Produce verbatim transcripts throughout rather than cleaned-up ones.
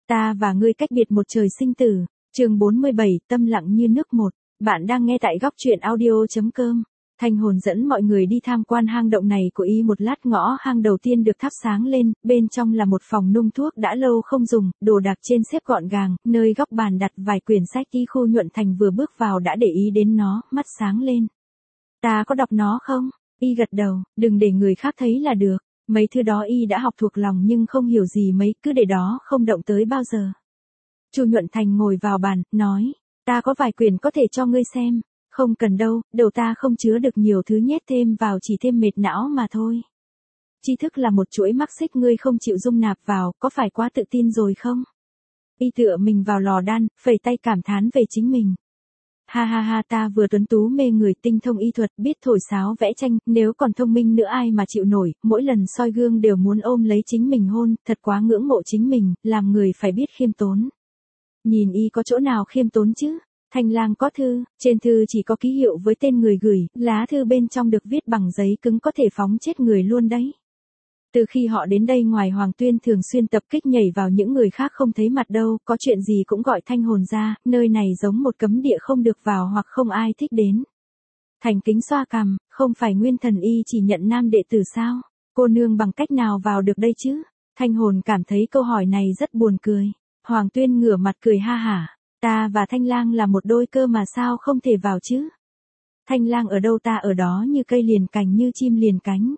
Ta và ngươi cách biệt một trời sinh tử. Chương bốn mươi bảy, tâm lặng như nước một. Bạn đang nghe tại góc truyện audio chấm com. Thanh hồn dẫn mọi người đi tham quan hang động này của y. Một lát ngõ hang đầu tiên được thắp sáng lên, bên trong là một phòng nung thuốc đã lâu không dùng, đồ đạc trên xếp gọn gàng, nơi góc bàn đặt vài quyển sách. Y Khu Nhuận Thành vừa bước vào đã để ý đến nó, mắt sáng lên. Ta có đọc nó không? Y gật đầu, đừng để người khác thấy là được. Mấy thứ đó y đã học thuộc lòng nhưng không hiểu gì mấy, cứ để đó không động tới bao giờ. Chu Nhuận Thành ngồi vào bàn, nói, ta có vài quyển có thể cho ngươi xem. Không cần đâu, đầu ta không chứa được nhiều thứ, nhét thêm vào chỉ thêm mệt não mà thôi. Tri thức là một chuỗi mắc xích ngươi không chịu dung nạp vào, có phải quá tự tin rồi không? Y tựa mình vào lò đan, phẩy tay cảm thán về chính mình. Ha ha ha, ta vừa tuấn tú mê người, tinh thông y thuật, biết thổi sáo vẽ tranh, nếu còn thông minh nữa ai mà chịu nổi, mỗi lần soi gương đều muốn ôm lấy chính mình hôn, thật quá ngưỡng mộ chính mình, làm người phải biết khiêm tốn. Nhìn y có chỗ nào khiêm tốn chứ? Thanh lang có thư, trên thư chỉ có ký hiệu với tên người gửi, lá thư bên trong được viết bằng giấy cứng có thể phóng chết người luôn đấy. Từ khi họ đến đây, ngoài Hoàng Tuyên thường xuyên tập kích nhảy vào những người khác không thấy mặt đâu, có chuyện gì cũng gọi Thanh hồn ra, nơi này giống một cấm địa không được vào hoặc không ai thích đến. Thành Kính xoa cằm, không phải Nguyên Thần y chỉ nhận nam đệ tử sao? Cô nương bằng cách nào vào được đây chứ? Thanh hồn cảm thấy câu hỏi này rất buồn cười. Hoàng Tuyên ngửa mặt cười ha hả. Ta và Thanh lang là một đôi cơ mà sao không thể vào chứ? Thanh lang ở đâu ta ở đó, như cây liền cành như chim liền cánh.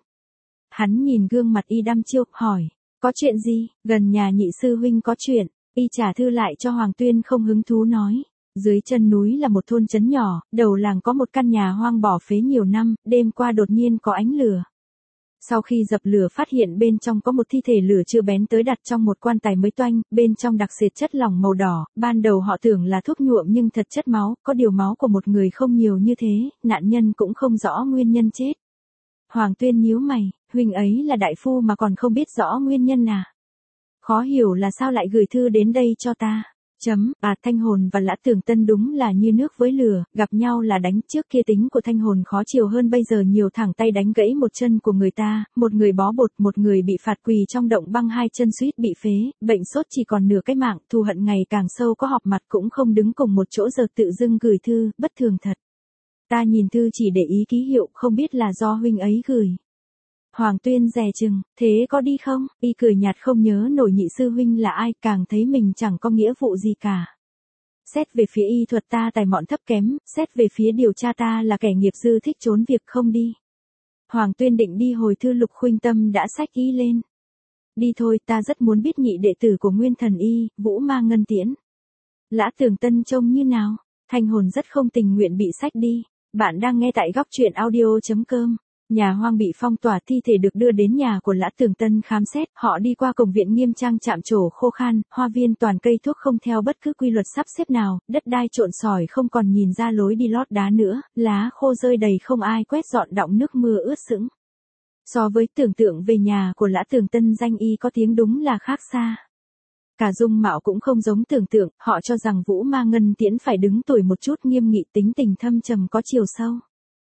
Hắn nhìn gương mặt y đăm chiêu, hỏi, có chuyện gì? Gần nhà nhị sư huynh có chuyện. Y trả thư lại cho Hoàng Tuyên không hứng thú nói. Dưới chân núi là một thôn trấn nhỏ, đầu làng có một căn nhà hoang bỏ phế nhiều năm, đêm qua đột nhiên có ánh lửa. Sau khi dập lửa phát hiện bên trong có một thi thể lửa chưa bén tới đặt trong một quan tài mới toanh, bên trong đặc sệt chất lỏng màu đỏ, ban đầu họ tưởng là thuốc nhuộm nhưng thật chất máu, có điều máu của một người không nhiều như thế, nạn nhân cũng không rõ nguyên nhân chết. Hoàng Tuyên nhíu mày, huynh ấy là đại phu mà còn không biết rõ nguyên nhân à? Khó hiểu là sao lại gửi thư đến đây cho ta. Chấm, à Thanh hồn và Lã Tường Tân đúng là như nước với lửa, gặp nhau là đánh. Trước kia tính của Thanh hồn khó chiều hơn bây giờ nhiều, thẳng tay đánh gãy một chân của người ta, một người bó bột, một người bị phạt quỳ trong động băng, hai chân suýt bị phế, bệnh sốt chỉ còn nửa cái mạng, thù hận ngày càng sâu, có họp mặt cũng không đứng cùng một chỗ, giờ tự dưng gửi thư, bất thường thật. Ta nhìn thư chỉ để ý ký hiệu, không biết là do huynh ấy gửi. Hoàng Tuyên dè chừng, thế có đi không? Y cười nhạt, không nhớ nổi nhị sư huynh là ai, càng thấy mình chẳng có nghĩa vụ gì cả. Xét về phía y thuật ta tài mọn thấp kém, xét về phía điều tra ta là kẻ nghiệp dư thích trốn việc, không đi. Hoàng Tuyên định đi hồi thư. Lục Khuynh Tâm đã xách y lên. Đi thôi, ta rất muốn biết nhị đệ tử của Nguyên Thần y, Vũ Ma Ngân Tiễn. Lã Tường Tân trông như nào? Thanh hồn rất không tình nguyện bị xách đi. Bạn đang nghe tại góc truyện audio chấm com. Nhà hoang bị phong tỏa, thi thể được đưa đến nhà của Lã Tường Tân khám xét, họ đi qua cổng viện nghiêm trang, chạm trổ khô khan, hoa viên toàn cây thuốc không theo bất cứ quy luật sắp xếp nào, đất đai trộn sỏi không còn nhìn ra lối đi lót đá nữa, lá khô rơi đầy không ai quét dọn, đọng nước mưa ướt sũng. So với tưởng tượng về nhà của Lã Tường Tân, danh y có tiếng đúng là khác xa. Cả dung mạo cũng không giống tưởng tượng, họ cho rằng Vũ Ma Ngân Tiễn phải đứng tuổi một chút, nghiêm nghị, tính tình thâm trầm, có chiều sâu.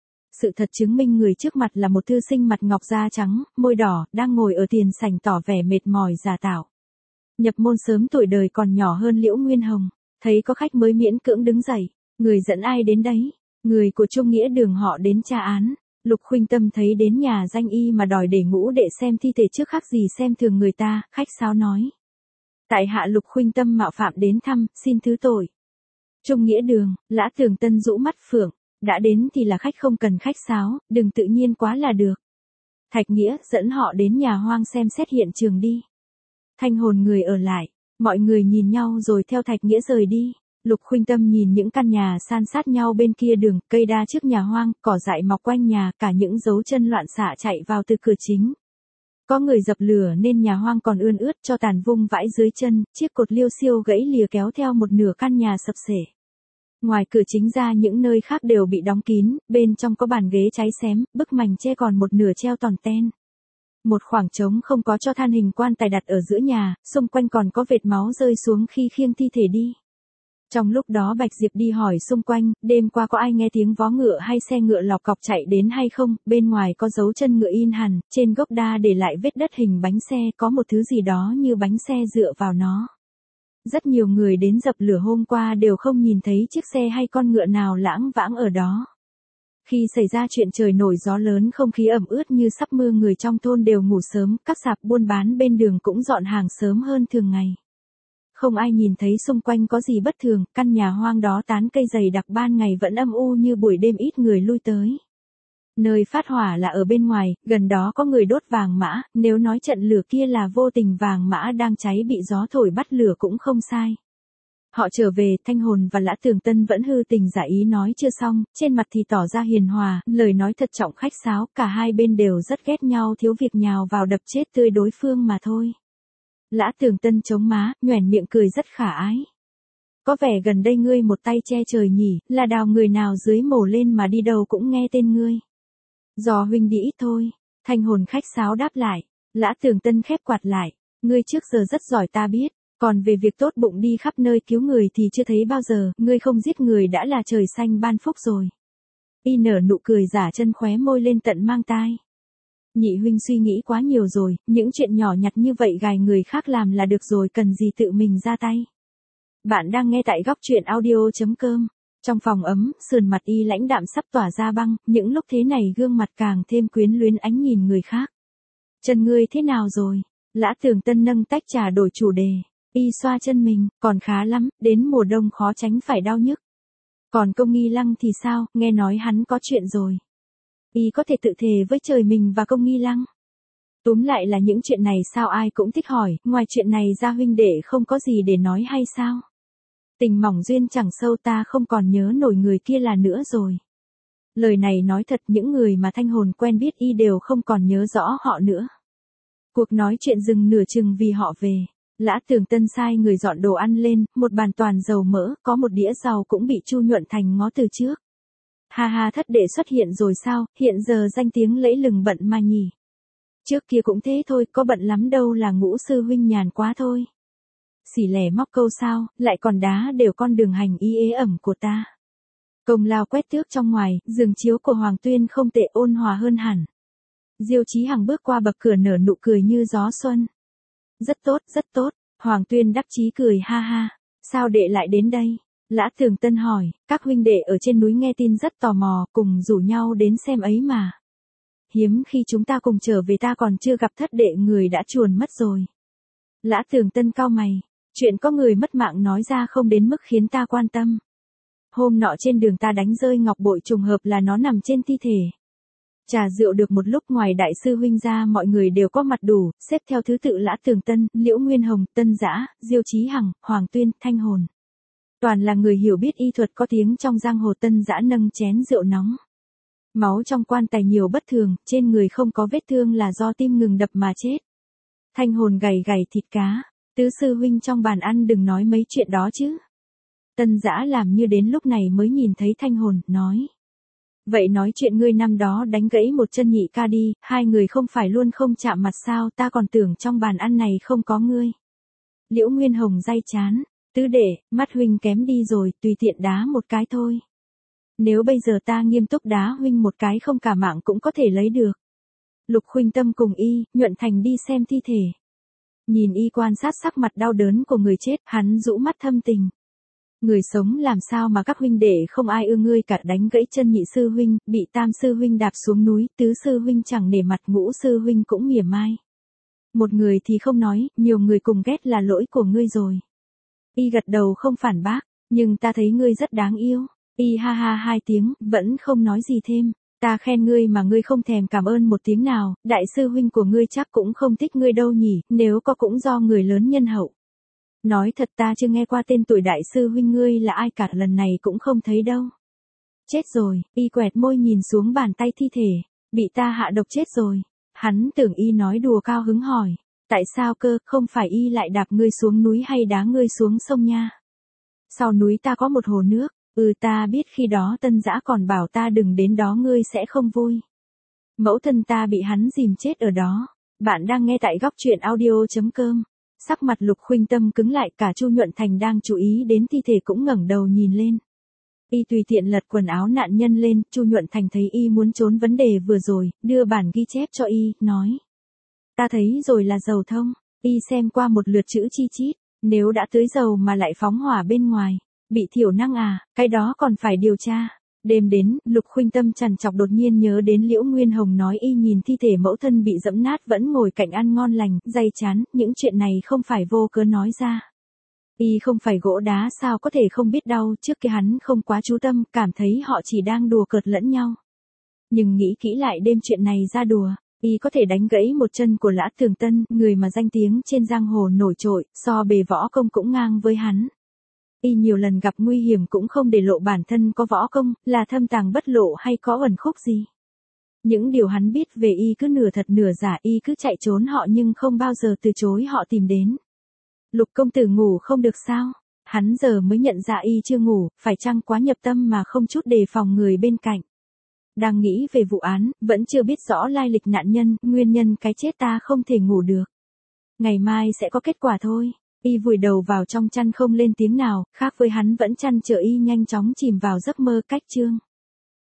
Sự thật chứng minh người trước mặt là một thư sinh mặt ngọc da trắng, môi đỏ, đang ngồi ở tiền sảnh tỏ vẻ mệt mỏi giả tạo. Nhập môn sớm, tuổi đời còn nhỏ hơn Liễu Nguyên Hồng, thấy có khách mới miễn cưỡng đứng dậy. Người dẫn ai đến đấy? Người của Trung Nghĩa Đường, họ đến tra án. Lục Khuynh Tâm thấy đến nhà danh y mà đòi để ngũ đệ xem thi thể trước, khác gì xem thường người ta, khách sáo nói. Tại hạ Lục Khuynh Tâm mạo phạm đến thăm, xin thứ tội. Trung Nghĩa Đường, Lã Tường Tân rũ mắt phượng. Đã đến thì là khách, không cần khách sáo, đừng tự nhiên quá là được. Thạch Nghĩa, dẫn họ đến nhà hoang xem xét hiện trường đi. Thanh hồn người ở lại, mọi người nhìn nhau rồi theo Thạch Nghĩa rời đi. Lục Khuynh Tâm nhìn những căn nhà san sát nhau bên kia đường, cây đa trước nhà hoang, cỏ dại mọc quanh nhà, cả những dấu chân loạn xạ chạy vào từ cửa chính. Có người dập lửa nên nhà hoang còn ươn ướt, cho tàn vung vãi dưới chân, chiếc cột liêu xiêu gãy lìa kéo theo một nửa căn nhà sập xể. Ngoài cửa chính ra những nơi khác đều bị đóng kín, bên trong có bàn ghế cháy xém, bức mành che còn một nửa treo tòn ten. Một khoảng trống không có cho than hình quan tài đặt ở giữa nhà, xung quanh còn có vệt máu rơi xuống khi khiêng thi thể đi. Trong lúc đó Bạch Diệp đi hỏi xung quanh, đêm qua có ai nghe tiếng vó ngựa hay xe ngựa lọc cọc chạy đến hay không, bên ngoài có dấu chân ngựa in hẳn, trên gốc đa để lại vết đất hình bánh xe, có một thứ gì đó như bánh xe dựa vào nó. Rất nhiều người đến dập lửa hôm qua đều không nhìn thấy chiếc xe hay con ngựa nào lãng vãng ở đó. Khi xảy ra chuyện trời nổi gió lớn, không khí ẩm ướt như sắp mưa, người trong thôn đều ngủ sớm, các sạp buôn bán bên đường cũng dọn hàng sớm hơn thường ngày. Không ai nhìn thấy xung quanh có gì bất thường, căn nhà hoang đó tán cây dày đặc, ban ngày vẫn âm u như buổi đêm, ít người lui tới. Nơi phát hỏa là ở bên ngoài, gần đó có người đốt vàng mã, nếu nói trận lửa kia là vô tình vàng mã đang cháy bị gió thổi bắt lửa cũng không sai. Họ trở về, Thanh Hồn và Lã Tường Tân vẫn hư tình giả ý nói chưa xong, trên mặt thì tỏ ra hiền hòa, lời nói thật trọng khách sáo, cả hai bên đều rất ghét nhau, thiếu việc nhào vào đập chết tươi đối phương mà thôi. Lã Tường Tân chống má, nhoẻn miệng cười rất khả ái. Có vẻ gần đây ngươi một tay che trời nhỉ, là đào người nào dưới mổ lên mà đi đâu cũng nghe tên ngươi. Dò huynh đi ít thôi. Thanh Hồn khách sáo đáp lại. Lã Tường Tân khép quạt lại. Ngươi trước giờ rất giỏi ta biết. Còn về việc tốt bụng đi khắp nơi cứu người thì chưa thấy bao giờ. Ngươi không giết người đã là trời xanh ban phúc rồi. Y nở nụ cười giả chân, khóe môi lên tận mang tai. Nhị huynh suy nghĩ quá nhiều rồi. Những chuyện nhỏ nhặt như vậy gài người khác làm là được rồi, cần gì tự mình ra tay. Bạn đang nghe tại góc truyện audio.com. Trong phòng ấm, sườn mặt Y lãnh đạm sắp tỏa ra băng, những lúc thế này gương mặt càng thêm quyến luyến ánh nhìn người khác. Chân ngươi thế nào rồi? Lã Tường Tân nâng tách trà đổi chủ đề. Y xoa chân mình, còn khá lắm, đến mùa đông khó tránh phải đau nhức. Còn Công Nghi Lăng thì sao, nghe nói hắn có chuyện rồi. Y có thể tự thề với trời mình và Công Nghi Lăng. Túm lại là những chuyện này sao ai cũng thích hỏi, ngoài chuyện này ra huynh đệ không có gì để nói hay sao? Tình mỏng duyên chẳng sâu, ta không còn nhớ nổi người kia là nữa rồi. Lời này nói thật, những người mà Thanh Hồn quen biết Y đều không còn nhớ rõ họ nữa. Cuộc nói chuyện dừng nửa chừng vì họ về. Lã Tường Tân sai người dọn đồ ăn lên, một bàn toàn dầu mỡ, có một đĩa rau cũng bị Chu Nhuận Thành ngó từ trước. Ha ha, thất đệ xuất hiện rồi sao, hiện giờ danh tiếng lẫy lừng bận mà nhỉ. Trước kia cũng thế thôi, có bận lắm đâu, là Ngũ sư huynh nhàn quá thôi. Xỉ lẻ móc câu sao, lại còn đá đều con đường hành y ế ẩm của ta. Công lao quét tước trong ngoài, giường chiếu của Hoàng Tuyên không tệ, ôn hòa hơn hẳn. Diêu Chí Hằng bước qua bậc cửa nở nụ cười như gió xuân. Rất tốt, rất tốt. Hoàng Tuyên đắc chí cười ha ha. Sao đệ lại đến đây? Lã Tường Tân hỏi. Các huynh đệ ở trên núi nghe tin rất tò mò, cùng rủ nhau đến xem ấy mà. Hiếm khi chúng ta cùng trở về, ta còn chưa gặp thất đệ, người đã chuồn mất rồi. Lã Tường Tân cau mày. Chuyện có người mất mạng nói ra không đến mức khiến ta quan tâm. Hôm nọ trên đường ta đánh rơi ngọc bội, trùng hợp là nó nằm trên thi thể. Trà rượu được một lúc, ngoài đại sư huynh ra mọi người đều có mặt đủ, xếp theo thứ tự Lã Tường Tân, Liễu Nguyên Hồng, Tân Dã, Diêu Chí Hằng, Hoàng Tuyên, Thanh Hồn. Toàn là người hiểu biết y thuật có tiếng trong giang hồ. Tân Dã nâng chén rượu nóng. Máu trong quan tài nhiều bất thường, trên người không có vết thương là do tim ngừng đập mà chết. Thanh Hồn gầy gầy thịt cá. Tứ sư huynh trong bàn ăn đừng nói mấy chuyện đó chứ. Tân Dã làm như đến lúc này mới nhìn thấy Thanh Hồn, nói. Vậy nói chuyện ngươi năm đó đánh gãy một chân nhị ca đi, hai người không phải luôn không chạm mặt sao, ta còn tưởng trong bàn ăn này không có ngươi. Liễu Nguyên Hồng day chán. Tứ đệ, mắt huynh kém đi rồi, tùy tiện đá một cái thôi. Nếu bây giờ ta nghiêm túc đá huynh một cái, không cả mạng cũng có thể lấy được. Lục Khuynh Tâm cùng Y, Nhuận Thành đi xem thi thể. Nhìn Y quan sát sắc mặt đau đớn của người chết, hắn rũ mắt thâm tình. Người sống làm sao mà các huynh đệ không ai ưa ngươi cả, đánh gãy chân nhị sư huynh, bị tam sư huynh đạp xuống núi, tứ sư huynh chẳng nể mặt, ngũ sư huynh cũng mỉa mai. Một người thì không nói, nhiều người cùng ghét là lỗi của ngươi rồi. Y gật đầu không phản bác, nhưng ta thấy ngươi rất đáng yêu. Y ha ha hai tiếng, vẫn không nói gì thêm. Ta khen ngươi mà ngươi không thèm cảm ơn một tiếng nào, đại sư huynh của ngươi chắc cũng không thích ngươi đâu nhỉ, nếu có cũng do người lớn nhân hậu. Nói thật ta chưa nghe qua tên tuổi đại sư huynh ngươi là ai cả, lần này cũng không thấy đâu. Chết rồi, Y quẹt môi nhìn xuống bàn tay thi thể, bị ta hạ độc chết rồi. Hắn tưởng Y nói đùa, cao hứng hỏi, tại sao cơ, không phải Y lại đạp ngươi xuống núi hay đá ngươi xuống sông nha. Sau núi ta có một hồ nước, ừ ta biết, khi đó Tân Dã còn bảo ta đừng đến đó, ngươi sẽ không vui. Mẫu thân ta bị hắn dìm chết ở đó. Bạn đang nghe tại góc truyện audio.com. Sắc mặt Lục Khuynh Tâm cứng lại, cả Chu Nhuận Thành đang chú ý đến thi thể cũng ngẩng đầu nhìn lên. Y tùy tiện lật quần áo nạn nhân lên, Chu Nhuận Thành thấy Y muốn trốn vấn đề vừa rồi, đưa bản ghi chép cho Y, nói. Ta thấy rồi là dầu thông. Y xem qua một lượt chữ chi chít, Nếu đã tưới dầu mà lại phóng hỏa bên ngoài, bị thiểu năng à, cái đó còn phải điều tra. Đêm đến, Lục Khuynh Tâm trằn trọc đột nhiên nhớ đến Liễu Nguyên Hồng nói y nhìn thi thể mẫu thân bị dẫm nát vẫn ngồi cạnh ăn ngon lành, day chán, những chuyện này không phải vô cớ nói ra. Y không phải gỗ đá sao có thể không biết đau, trước kia hắn không quá chú tâm, cảm thấy họ chỉ đang đùa cợt lẫn nhau. Nhưng nghĩ kỹ lại đêm chuyện này ra đùa, y có thể đánh gãy một chân của Lã Tường Tân, người mà danh tiếng trên giang hồ nổi trội, so bề võ công cũng ngang với hắn. Y nhiều lần gặp nguy hiểm cũng không để lộ bản thân có võ công, là thâm tàng bất lộ hay có ẩn khúc gì. Những điều hắn biết về y cứ nửa thật nửa giả, y cứ chạy trốn họ nhưng không bao giờ từ chối họ tìm đến. Lục công tử ngủ không được sao? Hắn giờ mới nhận ra y chưa ngủ, phải chăng quá nhập tâm mà không chút đề phòng người bên cạnh. Đang nghĩ về vụ án, vẫn chưa biết rõ lai lịch nạn nhân, nguyên nhân cái chết ta không thể ngủ được. Ngày mai sẽ có kết quả thôi. Y vùi đầu vào trong chăn không lên tiếng nào, khác với hắn vẫn chăn chờ y nhanh chóng chìm vào giấc mơ cách chương.